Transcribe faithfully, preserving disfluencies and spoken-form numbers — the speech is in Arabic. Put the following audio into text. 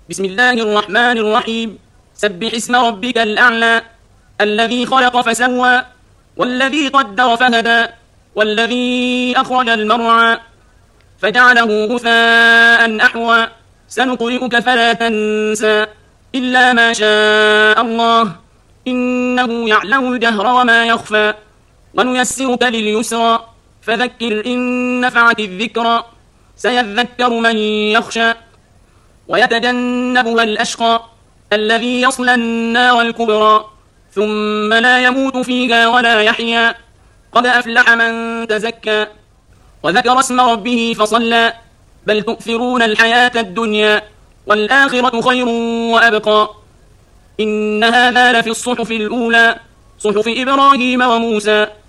بسم الله الرحمن الرحيم. سبح اسم ربك الأعلى الذي خلق فسوى والذي قدر فهدى والذي أخرج المرعى فجعله غثاء أحوى سنقرئك فلا تنسى إلا ما شاء الله إنه يعلم الجهر وما يخفى ونيسرك لليسرى فذكر إن نفعت الذكرى سيذكر من يخشى ويتجنبها الأشقى الذي يصلى النار الكبرى ثم لا يموت فيها ولا يحيا قد أفلح من تزكى وذكر اسم ربه فصلى بل تؤثرون الحياة الدنيا والآخرة خير وأبقى إن هذا لفي الصحف الأولى صحف إبراهيم وموسى